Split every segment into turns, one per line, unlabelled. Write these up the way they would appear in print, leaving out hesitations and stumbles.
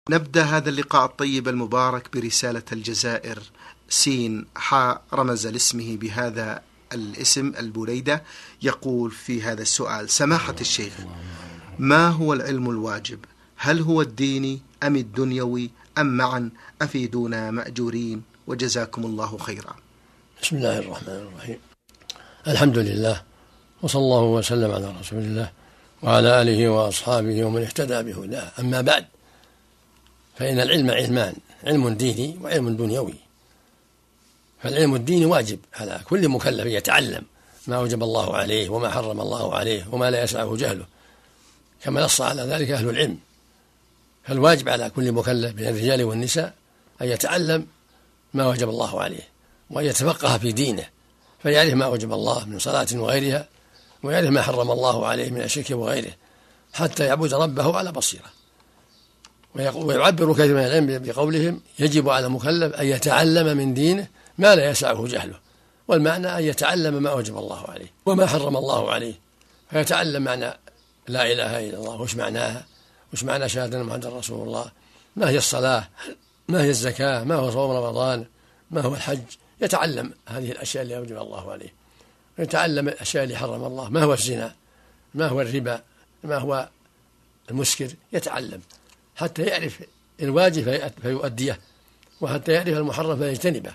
نبدأ هذا اللقاء الطيب المبارك برسالة الجزائر سين حاء رمز لاسمه بهذا الاسم البليدة. يقول في هذا السؤال: سماحة الشيخ، ما هو العلم الواجب؟ هل هو الديني أم الدنيوي أم معا؟ أفيدونا مأجورين وجزاكم الله خيرا.
بسم الله الرحمن الرحيم. الحمد لله، وصلى الله وسلم على رسول الله وعلى آله وأصحابه ومن اهتدى بهداه. أما بعد، فإن العلم علمان: علم ديني وعلم دنيوي. فالعلم الديني واجب على كل مكلف يتعلم ما وجب الله عليه وما حرم الله عليه وما لا يسعه جهله، كما نص على ذلك أهل العلم. فالواجب على كل مكلف من الرجال والنساء أن يتعلم ما وجب الله عليه وأن يتفقه في دينه، فيعرف ما وجب الله من صلاة وغيرها، ويعرف ما حرم الله عليه من الشرك وغيره، حتى يعبد ربه على بصيرة. ويعبر كثير من العلم بقولهم: يجب على المكلف أن يتعلم من دينه ما لا يسعه جهله. والمعنى أن يتعلم ما وجب الله عليه وما حرم الله عليه، فيتعلم معنى لا إله إلا الله، وش معناها، وش معنى شهادة محمد رسول الله، ما هي الصلاة، ما هي الزكاة، ما هو صوم رمضان، ما هو الحج. يتعلم هذه الأشياء اللي وجب الله عليه، ويتعلم الأشياء اللي حرم الله، ما هو الزنا، ما هو الربا، ما هو المسكر. يتعلم حتى يعرف الواجب فيؤديه، وحتى يعرف المحرم فيجتنبه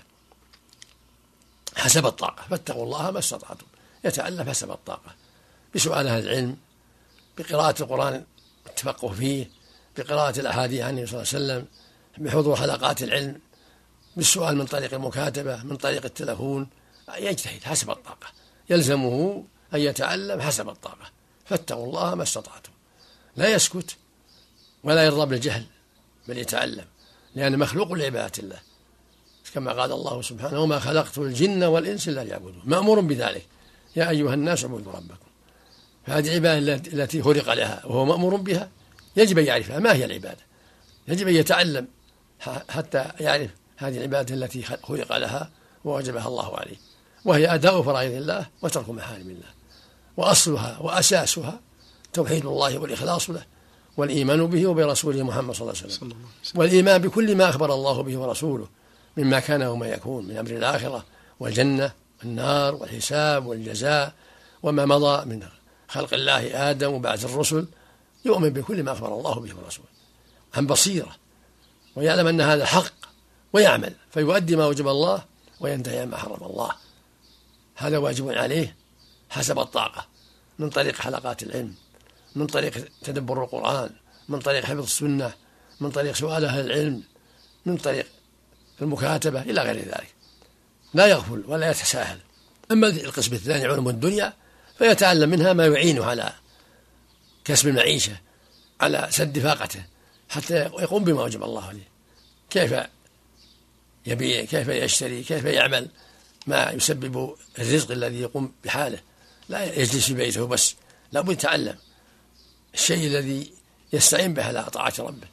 حسب الطاقة. فاتقوا الله ما استطعتم. يتعلم حسب الطاقة، بسؤال أهل العلم، بقراءة القرآن والتفقه فيه، بقراءة الأحاديث عنه صلى الله عليه وسلم، بحضور حلقات العلم، بالسؤال من طريق المكاتبة، من طريق التلفون. يجتهد حسب الطاقة، يلزمه أن يتعلم حسب الطاقة. فاتقوا الله ما استطعتم. لا يسكت ولا يرضى بالجهل، بل يتعلم، لأن مخلوق لعبادة الله، كما قال الله سبحانه: وما خلقت الجن والإنس إلا ليعبدون. مأمور بذلك: يا أيها الناس اعبدوا ربكم. فهذه العبادة التي خلق لها وهو مأمور بها يجب أن يعرفها ما هي العبادة. يجب أن يتعلم حتى يعرف هذه العبادة التي خلق لها ووجبها الله عليه، وهي أداء فرائض الله وترك محارم الله. وأصلها وأساسها توحيد الله والإخلاص له، والإيمان به وبرسوله محمد صلى الله عليه وسلم، والإيمان بكل ما أخبر الله به ورسوله مما كان وما يكون من أمر الآخرة والجنة والنار والحساب والجزاء، وما مضى من خلق الله آدم وبعث الرسل. يؤمن بكل ما أخبر الله به ورسوله عن بصيرة، ويعلم أن هذا حق، ويعمل فيؤدي ما وجب الله وينتهي عما حرم الله. هذا واجب عليه حسب الطاقة، من طريق حلقات العلم، من طريق تدبر القرآن، من طريق حفظ السنة، من طريق سؤال أهل العلم، من طريق المكاتبة، إلى غير ذلك. لا يغفل ولا يتساهل. أما القسم الثاني علوم الدنيا، فيتعلم منها ما يعينه على كسب المعيشة، على سد فاقته، حتى يقوم بما وجب الله عليه. كيف يبيع، كيف يشتري، كيف يعمل ما يسبب الرزق الذي يقوم بحاله. لا يجلس في بيته بس، لا بد يتعلم الشيء الذي يستعين به على طاعة ربه.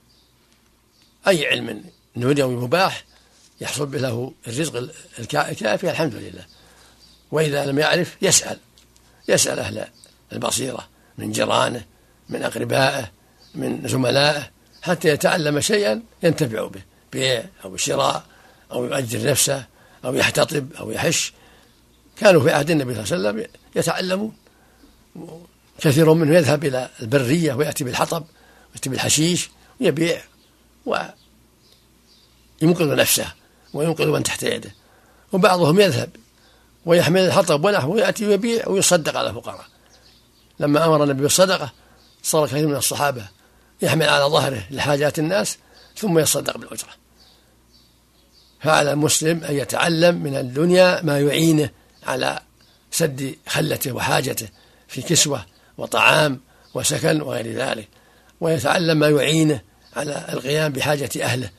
أي علم دنيوي مباح يحصل به له الرزق الكافي الحمد لله. وإذا لم يعرف يسأل أهل البصيرة من جيرانه، من أقربائه، من زملائه، حتى يتعلم شيئا ينتفع به، بيع أو شراء أو يؤجر نفسه أو يحتطب أو يحش. كانوا في عهد النبي صلى الله عليه وسلم يتعلمون. كثير منهم يذهب إلى البرية ويأتي بالحطب ويأتي بالحشيش ويبيع وينقذ نفسه وينقذ من تحت يده. وبعضهم يذهب ويحمل الحطب ونحوه ويأتي ويبيع ويصدق على الفقراء. لما أمر النبي بالصدقة صار كثير من الصحابة يحمل على ظهره لحاجات الناس ثم يصدق بالأجرة. فعلى المسلم أن يتعلم من الدنيا ما يعينه على سد خلته وحاجته في كسوة وطعام وسكن وغير ذلك، ويتعلم ما يعينه على القيام بحاجة أهله.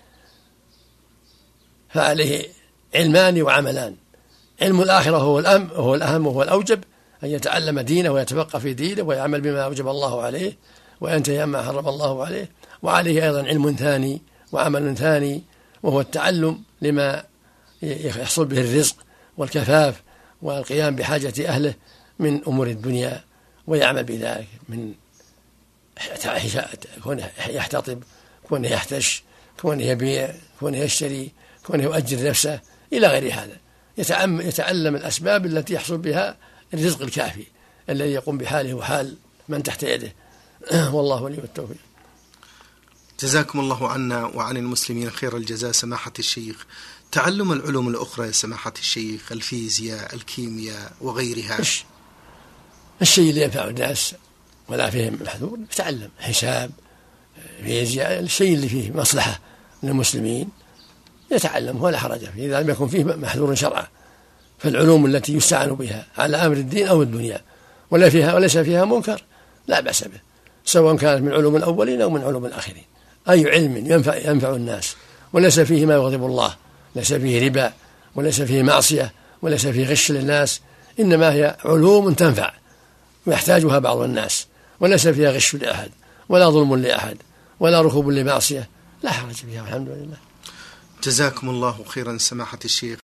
فعليه علمان وعملان: علم الآخرة هو الأهم وهو الأوجب، أن يتعلم دينه ويتفقه في دينه ويعمل بما أوجب الله عليه وينتهي عما حرم الله عليه. وعليه أيضا علم ثاني وعمل ثاني، وهو التعلم لما يحصل به الرزق والكفاف والقيام بحاجة أهله من أمور الدنيا، ويعمل بذلك من يحتطب كونه يحتش، كونه يبيع، كونه يشتري، كونه يؤجر نفسه إلى غير هذا. يتعلم الأسباب التي يحصل بها الرزق الكافي الذي يقوم بحاله وحال من تحت يده. والله ولي التوفيق.
جزاكم الله عنا وعن المسلمين خير الجزاء سماحة الشيخ. تعلم العلوم الأخرى يا سماحة الشيخ، الفيزياء، الكيمياء وغيرها،
الشيء اللي ينفع الناس ولا فيه محذور يتعلم، حساب، فيزياء، الشيء اللي فيه مصلحة للمسلمين يتعلم ولا حرج فيه إذا لم يكن فيه محذور شرعا. فالعلوم التي يستعان بها على أمر الدين أو الدنيا وليس فيها منكر لا بأس به، سواء كانت من علوم الأولين أو من علوم الآخرين. أي علم ينفع الناس وليس فيه ما يغضب الله، ليس فيه ربا، وليس فيه معصية، وليس فيه غش للناس، إنما هي علوم تنفع ويحتاجها بعض الناس، وليس فيها غش لأحد ولا ظلم لأحد ولا ركوب لمعصية، لا حرج فيها والحمد لله.
جزاكم الله خيرا سماحة الشيخ.